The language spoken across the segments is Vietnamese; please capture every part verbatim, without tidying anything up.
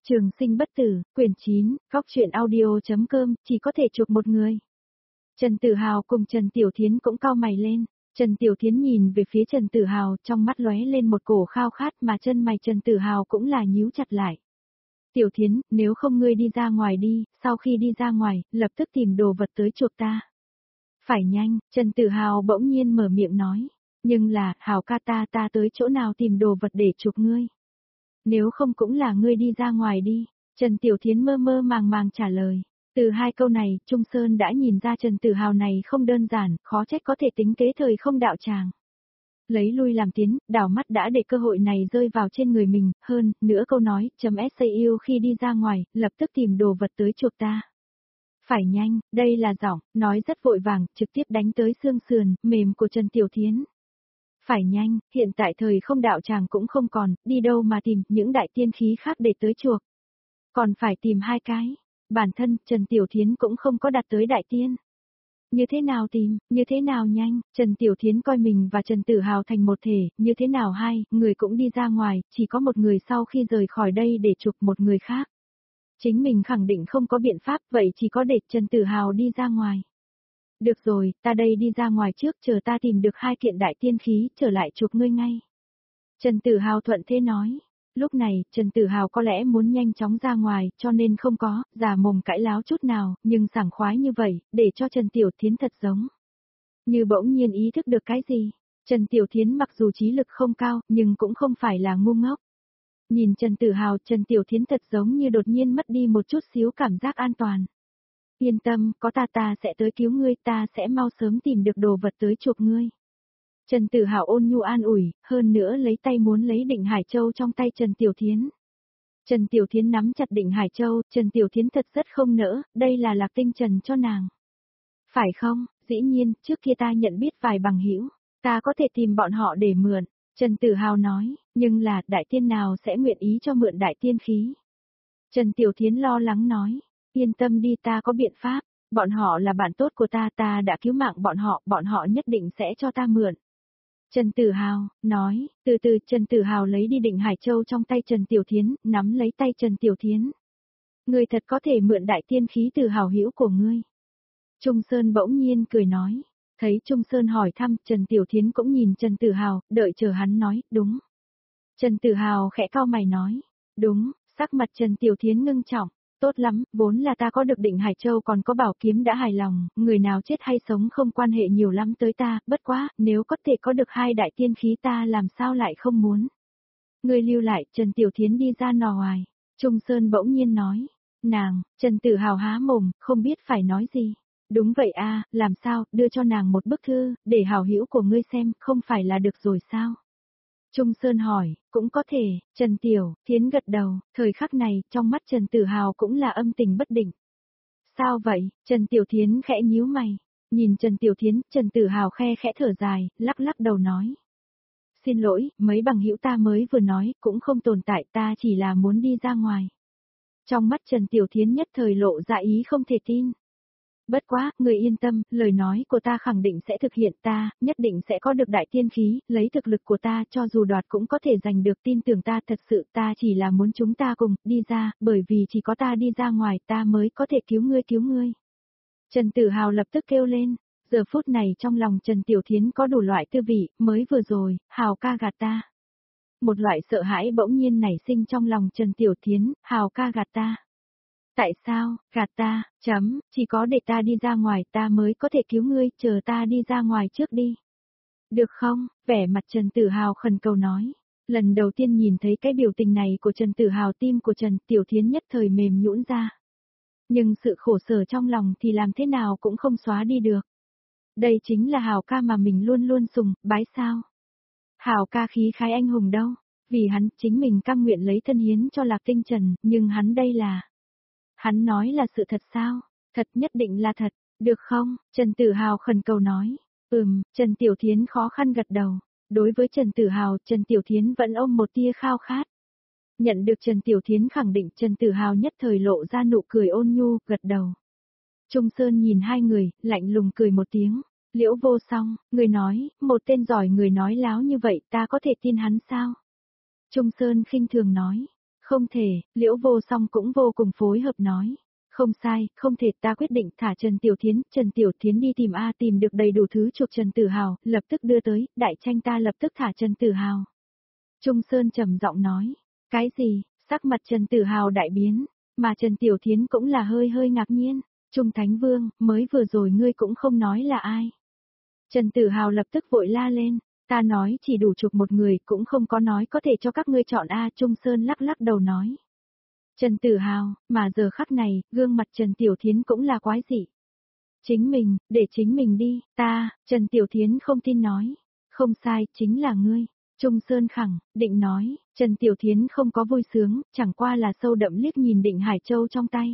Trường sinh bất tử, quyển chín, góc truyện audio.com, chỉ có thể chụp một người. Trần Tử Hào cùng Trần Tiểu Thiến cũng cau mày lên. Trần Tiểu Thiến nhìn về phía Trần Tử Hào, trong mắt lóe lên một cổ khao khát mà chân mày Trần Tử Hào cũng là nhíu chặt lại. Tiểu Thiến, nếu không ngươi đi ra ngoài đi, sau khi đi ra ngoài, lập tức tìm đồ vật tới chuộc ta. Phải nhanh, Trần Tử Hào bỗng nhiên mở miệng nói. Nhưng là, Hào ca ta ta tới chỗ nào tìm đồ vật để chuộc ngươi? Nếu không cũng là ngươi đi ra ngoài đi. Trần Tiểu Thiến mơ mơ màng màng trả lời. Từ hai câu này, Trung Sơn đã nhìn ra Trần Tử Hào này không đơn giản, khó trách có thể tính kế thời không đạo tràng. Lấy lui làm tiến, đảo mắt đã để cơ hội này rơi vào trên người mình, hơn, nữa câu nói, chấm S yêu khi đi ra ngoài, lập tức tìm đồ vật tới chuộc ta. Phải nhanh, đây là giọng, nói rất vội vàng, trực tiếp đánh tới xương sườn, mềm của Trần Tiểu Thiến. Phải nhanh, hiện tại thời không đạo tràng cũng không còn, đi đâu mà tìm những đại tiên khí khác để tới chuộc. Còn phải tìm hai cái, bản thân Trần Tiểu Thiến cũng không có đạt tới đại tiên. Như thế nào tìm, như thế nào nhanh, Trần Tiểu Thiến coi mình và Trần Tử Hào thành một thể, như thế nào hai, người cũng đi ra ngoài, chỉ có một người sau khi rời khỏi đây để chuộc một người khác. Chính mình khẳng định không có biện pháp, vậy chỉ có để Trần Tử Hào đi ra ngoài. Được rồi, ta đây đi ra ngoài trước, chờ ta tìm được hai kiện đại tiên khí, trở lại chuộc ngươi ngay. Trần Tử Hào thuận thế nói. Lúc này, Trần Tử Hào có lẽ muốn nhanh chóng ra ngoài, cho nên không có, giả mồm cãi láo chút nào, nhưng sảng khoái như vậy, để cho Trần Tiểu Thiến thật giống. Như bỗng nhiên ý thức được cái gì. Trần Tiểu Thiến mặc dù trí lực không cao, nhưng cũng không phải là ngu ngốc. Nhìn Trần Tử Hào, Trần Tiểu Thiến thật giống như đột nhiên mất đi một chút xíu cảm giác an toàn. Yên tâm, có ta ta sẽ tới cứu ngươi, ta sẽ mau sớm tìm được đồ vật tới chuộc ngươi. Trần Tử Hào ôn nhu an ủi, hơn nữa lấy tay muốn lấy Định Hải Châu trong tay Trần Tiểu Thiến. Trần Tiểu Thiến nắm chặt Định Hải Châu, Trần Tiểu Thiến thật rất không nỡ, đây là Lạc Tinh Trần cho nàng. Phải không, dĩ nhiên, trước kia ta nhận biết vài bằng hữu, ta có thể tìm bọn họ để mượn. Trần Tử Hào nói, nhưng là, đại tiên nào sẽ nguyện ý cho mượn đại tiên khí? Trần Tiểu Thiến lo lắng nói, yên tâm đi, ta có biện pháp, bọn họ là bạn tốt của ta, ta đã cứu mạng bọn họ, bọn họ nhất định sẽ cho ta mượn. Trần Tử Hào, nói, từ từ Trần Tử Hào lấy đi Định Hải Châu trong tay Trần Tiểu Thiến, nắm lấy tay Trần Tiểu Thiến. Ngươi thật có thể mượn đại tiên khí từ hào hữu của ngươi. Trung Sơn bỗng nhiên cười nói, thấy Trung Sơn hỏi thăm, Trần Tiểu Thiến cũng nhìn Trần Tử Hào, đợi chờ hắn nói, đúng. Trần Tử Hào khẽ cau mày nói, đúng, sắc mặt Trần Tiểu Thiến ngưng trọng. Tốt lắm, vốn là ta có được Định Hải Châu còn có bảo kiếm đã hài lòng, người nào chết hay sống không quan hệ nhiều lắm tới ta, bất quá, nếu có thể có được hai đại tiên khí ta làm sao lại không muốn. Người lưu lại, Trần Tiểu Thiến đi ra nò ngoài, Trung Sơn bỗng nhiên nói, nàng, Trần Tử Hào há mồm, không biết phải nói gì. Đúng vậy a, làm sao, đưa cho nàng một bức thư, để hảo hữu của ngươi xem, không phải là được rồi sao? Trung Sơn hỏi, cũng có thể, Trần Tiểu Thiến gật đầu, thời khắc này, trong mắt Trần Tử Hào cũng là âm tình bất định. Sao vậy, Trần Tiểu Thiến khẽ nhíu mày, nhìn Trần Tiểu Thiến, Trần Tử Hào khe khẽ thở dài, lắc lắc đầu nói. Xin lỗi, mấy bằng hữu ta mới vừa nói, cũng không tồn tại, ta chỉ là muốn đi ra ngoài. Trong mắt Trần Tiểu Thiến nhất thời lộ ra ý không thể tin. Bất quá, người yên tâm, lời nói của ta khẳng định sẽ thực hiện, ta, nhất định sẽ có được đại tiên khí, lấy thực lực của ta, cho dù đoạt cũng có thể giành được, tin tưởng ta, thật sự ta chỉ là muốn chúng ta cùng, đi ra, bởi vì chỉ có ta đi ra ngoài ta mới có thể cứu ngươi cứu ngươi. Trần Tử Hào lập tức kêu lên, giờ phút này trong lòng Trần Tiểu Thiến có đủ loại tư vị, mới vừa rồi, Hào ca gạt ta. Một loại sợ hãi bỗng nhiên nảy sinh trong lòng Trần Tiểu Thiến, Hào ca gạt ta. Tại sao, gạt ta, chấm, chỉ có để ta đi ra ngoài ta mới có thể cứu ngươi, chờ ta đi ra ngoài trước đi. Được không, vẻ mặt Trần Tử Hào khẩn cầu nói. Lần đầu tiên nhìn thấy cái biểu tình này của Trần Tử Hào, tim của Trần Tiểu Thiến nhất thời mềm nhũn ra. Nhưng sự khổ sở trong lòng thì làm thế nào cũng không xóa đi được. Đây chính là Hào ca mà mình luôn luôn sùng, bái sao. Hào ca khí khái anh hùng đâu, vì hắn chính mình cam nguyện lấy thân hiến cho Lạc Tinh Trần, nhưng hắn đây là... Hắn nói là sự thật sao? Thật, nhất định là thật, được không? Trần Tử Hào khẩn cầu nói. Ừm, Trần Tiểu Thiến khó khăn gật đầu. Đối với Trần Tử Hào, Trần Tiểu Thiến vẫn ôm một tia khao khát. Nhận được Trần Tiểu Thiến khẳng định, Trần Tử Hào nhất thời lộ ra nụ cười ôn nhu, gật đầu. Trung Sơn nhìn hai người, lạnh lùng cười một tiếng. Liễu Vô Song, người nói, một tên giỏi người nói láo như vậy, ta có thể tin hắn sao? Trung Sơn khinh thường nói. Không thể, Liễu Vô Song cũng vô cùng phối hợp nói. Không sai, không thể, ta quyết định thả Trần Tiểu Thiến, Trần Tiểu Thiến đi tìm A tìm được đầy đủ thứ chuộc Trần Tử Hào, lập tức đưa tới, đại tranh ta lập tức thả Trần Tử Hào. Trung Sơn trầm giọng nói, cái gì, sắc mặt Trần Tử Hào đại biến, mà Trần Tiểu Thiến cũng là hơi hơi ngạc nhiên, Trung Thánh Vương, mới vừa rồi ngươi cũng không nói là ai. Trần Tử Hào lập tức vội la lên, ta nói chỉ đủ chuộc một người cũng không có nói có thể cho các ngươi chọn A. Trung Sơn lắc lắc đầu nói. Trần Tử Hào, mà giờ khắc này, gương mặt Trần Tiểu Thiến cũng là quái dị. Chính mình, để chính mình đi, ta, Trần Tiểu Thiến không tin nói. Không sai, chính là ngươi. Trung Sơn khẳng, định nói, Trần Tiểu Thiến không có vui sướng, chẳng qua là sâu đậm liếc nhìn Định Hải Châu trong tay.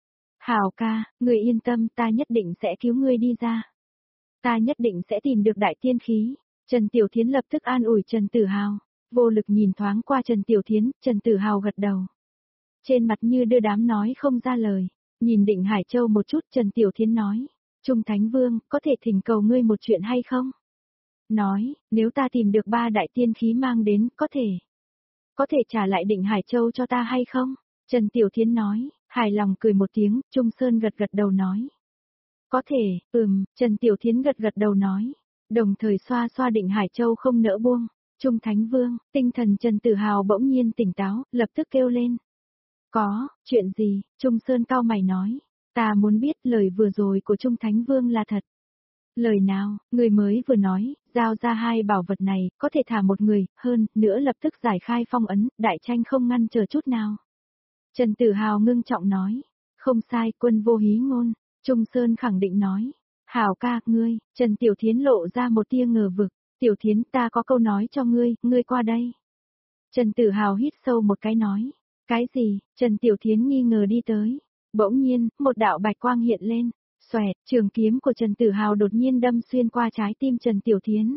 Hào ca, ngươi yên tâm, ta nhất định sẽ cứu ngươi đi ra. Ta nhất định sẽ tìm được đại tiên khí. Trần Tiểu Thiến lập tức an ủi Trần Tử Hào. Vô lực nhìn thoáng qua Trần Tiểu Thiến, Trần Tử Hào gật đầu. Trên mặt như đưa đám nói không ra lời. Nhìn Định Hải Châu một chút, Trần Tiểu Thiến nói. Trung Thánh Vương, có thể thỉnh cầu ngươi một chuyện hay không? Nói, nếu ta tìm được ba đại tiên khí mang đến, có thể. Có thể trả lại Định Hải Châu cho ta hay không? Trần Tiểu Thiến nói, hài lòng cười một tiếng, Trung Sơn gật gật đầu nói. Có thể, ừm, Trần Tiểu Thiến gật gật đầu nói. Đồng thời xoa xoa Định Hải Châu không nỡ buông. Trung Thánh Vương, tinh thần Trần Tử Hào bỗng nhiên tỉnh táo, lập tức kêu lên. Có, chuyện gì? Trung Sơn cao mày nói. Ta muốn biết lời vừa rồi của Trung Thánh Vương là thật. Lời nào, người mới vừa nói, giao ra hai bảo vật này, có thể thả một người, hơn, nữa lập tức giải khai phong ấn, đại tranh không ngăn chờ chút nào. Trần Tử Hào ngưng trọng nói. Không sai, quân vô hí ngôn. Trung Sơn khẳng định nói. Hào ca, ngươi, Trần Tiểu Thiến lộ ra một tia ngờ vực. Tiểu Thiến, ta có câu nói cho ngươi, ngươi qua đây. Trần Tử Hào hít sâu một cái nói. Cái gì? Trần Tiểu Thiến nghi ngờ đi tới. Bỗng nhiên, một đạo bạch quang hiện lên. Xoẹt, trường kiếm của Trần Tử Hào đột nhiên đâm xuyên qua trái tim Trần Tiểu Thiến.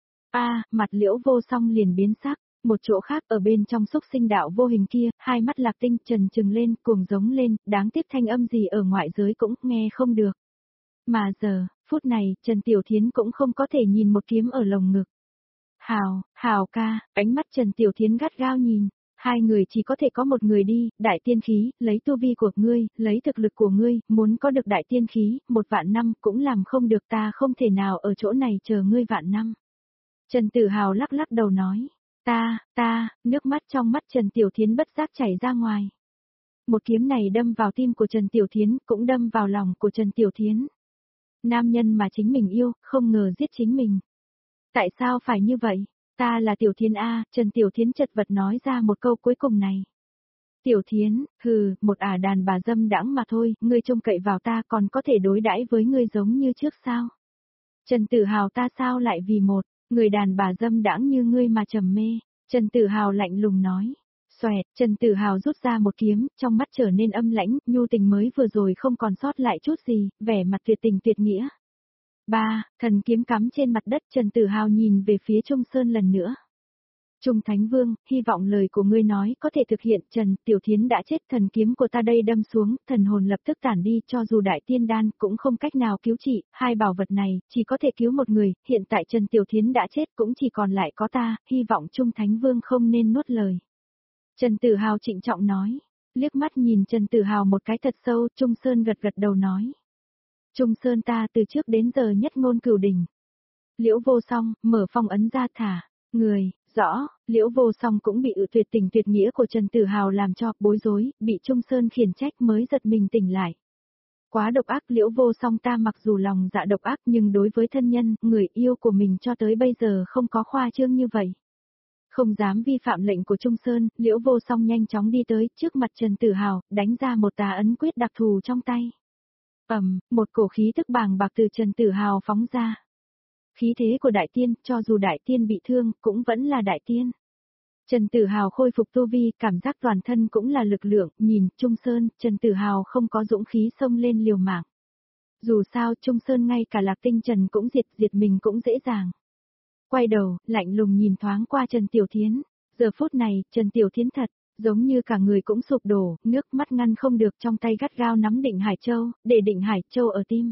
A, mặt Liễu Vô Song liền biến sắc. Một chỗ khác ở bên trong xúc sinh đạo vô hình kia, hai mắt Lạc Tinh trần trừng lên, cuồng giống lên, đáng tiếc thanh âm gì ở ngoại giới cũng nghe không được. Mà giờ, phút này, Trần Tiểu Thiến cũng không có thể nhìn một kiếm ở lồng ngực. Hào, Hào ca, ánh mắt Trần Tiểu Thiến gắt gao nhìn. Hai người chỉ có thể có một người đi, đại tiên khí, lấy tu vi của ngươi, lấy thực lực của ngươi, muốn có được đại tiên khí, một vạn năm cũng làm không được, ta không thể nào ở chỗ này chờ ngươi vạn năm. Trần Tử Hào lắc lắc đầu nói, ta, ta, nước mắt trong mắt Trần Tiểu Thiến bất giác chảy ra ngoài. Một kiếm này đâm vào tim của Trần Tiểu Thiến, cũng đâm vào lòng của Trần Tiểu Thiến. Nam nhân mà chính mình yêu, không ngờ giết chính mình. Tại sao phải như vậy? Ta là Tiểu Thiến A, Trần Tiểu Thiến chật vật nói ra một câu cuối cùng này. Tiểu Thiến, hừ, một ả đàn bà dâm đãng mà thôi, ngươi trông cậy vào ta còn có thể đối đãi với ngươi giống như trước sao? Trần Tử Hào ta sao lại vì một, người đàn bà dâm đãng như ngươi mà trầm mê? Trần Tử Hào lạnh lùng nói. Xoẹt, Trần Tử Hào rút ra một kiếm, trong mắt trở nên âm lãnh, nhu tình mới vừa rồi không còn sót lại chút gì, vẻ mặt tuyệt tình tuyệt nghĩa. Ba, thần kiếm cắm trên mặt đất, Trần Tử Hào nhìn về phía Trung Sơn lần nữa. Trung Thánh Vương, hy vọng lời của ngươi nói có thể thực hiện. Trần Tiểu Thiến đã chết, thần kiếm của ta đây đâm xuống, thần hồn lập tức tản đi, cho dù đại tiên đan cũng không cách nào cứu trị, hai bảo vật này chỉ có thể cứu một người, hiện tại Trần Tiểu Thiến đã chết cũng chỉ còn lại có ta, hy vọng Trung Thánh Vương không nên nuốt lời. Trần Tử Hào trịnh trọng nói, liếc mắt nhìn Trần Tử Hào một cái thật sâu, Trung Sơn gật gật đầu nói. Trung Sơn ta từ trước đến giờ nhất ngôn cửu đỉnh. Liễu Vô Song, mở phong ấn ra thả, người, rõ, Liễu Vô Song cũng bị ự tuyệt tình tuyệt nghĩa của Trần Tử Hào làm cho bối rối, bị Trung Sơn khiển trách mới giật mình tỉnh lại. Quá độc ác, Liễu Vô Song ta mặc dù lòng dạ độc ác nhưng đối với thân nhân, người yêu của mình cho tới bây giờ không có khoa trương như vậy. Không dám vi phạm lệnh của Trung Sơn, Liễu Vô Song nhanh chóng đi tới trước mặt Trần Tử Hào, đánh ra một tà ấn quyết đặc thù trong tay. Ầm, một cổ khí tức bàng bạc từ Trần Tử Hào phóng ra. Khí thế của đại tiên, cho dù đại tiên bị thương, cũng vẫn là đại tiên. Trần Tử Hào khôi phục tu vi, cảm giác toàn thân cũng là lực lượng, nhìn Trung Sơn, Trần Tử Hào không có dũng khí xông lên liều mạng. Dù sao Trung Sơn ngay cả Lạc Tinh Trần cũng diệt, diệt mình cũng dễ dàng. Quay đầu, lạnh lùng nhìn thoáng qua Trần Tiểu Thiến. Giờ phút này, Trần Tiểu Thiến thật, giống như cả người cũng sụp đổ, nước mắt ngăn không được, trong tay gắt gao nắm Định Hải Châu, để Định Hải Châu ở tim.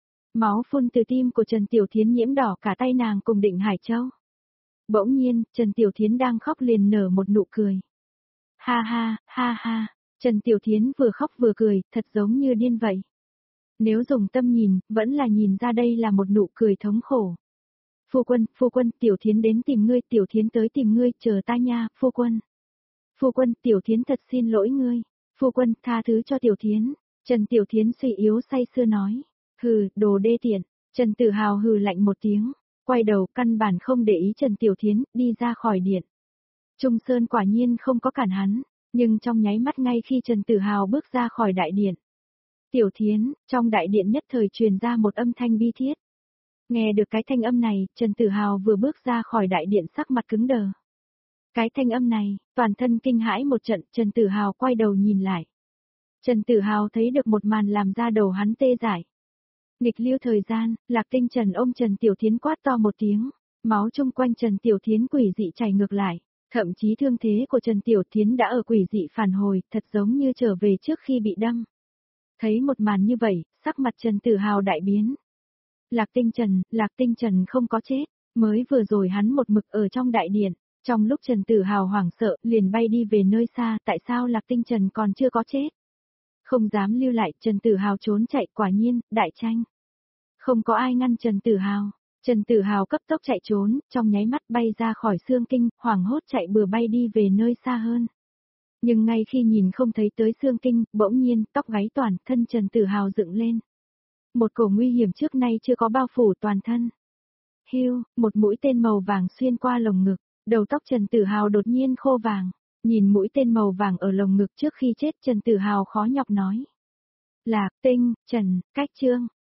Máu phun từ tim của Trần Tiểu Thiến nhiễm đỏ cả tay nàng cùng Định Hải Châu. Bỗng nhiên, Trần Tiểu Thiến đang khóc liền nở một nụ cười. Ha ha, ha ha. Trần Tiểu Thiến vừa khóc vừa cười, thật giống như điên vậy. Nếu dùng tâm nhìn, vẫn là nhìn ra đây là một nụ cười thống khổ. Phu quân, phu quân, Tiểu Thiến đến tìm ngươi, Tiểu Thiến tới tìm ngươi, chờ ta nha, phu quân. Phu quân, Tiểu Thiến thật xin lỗi ngươi. Phu quân, tha thứ cho Tiểu Thiến. Trần Tiểu Thiến suy yếu say sưa nói. Hừ, đồ đê tiện. Trần Tử Hào hừ lạnh một tiếng, quay đầu căn bản không để ý Trần Tiểu Thiến, đi ra khỏi điện. Trung Sơn quả nhiên không có cản hắn, nhưng trong nháy mắt ngay khi Trần Tử Hào bước ra khỏi đại điện. Tiểu Thiến, trong đại điện nhất thời truyền ra một âm thanh bi thiết. Nghe được cái thanh âm này, Trần Tử Hào vừa bước ra khỏi đại điện sắc mặt cứng đờ. Cái thanh âm này, toàn thân kinh hãi một trận, Trần Tử Hào quay đầu nhìn lại. Trần Tử Hào thấy được một màn làm ra đầu hắn tê dại. Nghịch lưu thời gian, Lạc Tinh Trần ôm Trần Tiểu Thiến quát to một tiếng, máu chung quanh Trần Tiểu Thiến quỷ dị chảy ngược lại, thậm chí thương thế của Trần Tiểu Thiến đã ở quỷ dị phản hồi, thật giống như trở về trước khi bị đâm. Thấy một màn như vậy, sắc mặt Trần Tử Hào đại biến. Lạc Tinh Trần, Lạc Tinh Trần không có chết, mới vừa rồi hắn một mực ở trong đại điện, trong lúc Trần Tử Hào hoảng sợ, liền bay đi về nơi xa, tại sao Lạc Tinh Trần còn chưa có chết? Không dám lưu lại, Trần Tử Hào trốn chạy, quả nhiên, đại tranh. Không có ai ngăn Trần Tử Hào. Trần Tử Hào cấp tốc chạy trốn, trong nháy mắt bay ra khỏi xương kinh, hoảng hốt chạy bừa bay đi về nơi xa hơn. Nhưng ngay khi nhìn không thấy tới xương kinh, bỗng nhiên, tóc gáy toàn thân Trần Tử Hào dựng lên. Một cổ nguy hiểm trước nay chưa có bao phủ toàn thân. Hưu, một mũi tên màu vàng xuyên qua lồng ngực, đầu tóc Trần Tử Hào đột nhiên khô vàng. Nhìn mũi tên màu vàng ở lồng ngực trước khi chết, Trần Tử Hào khó nhọc nói. Lạc Tinh, Trần, cách Trương.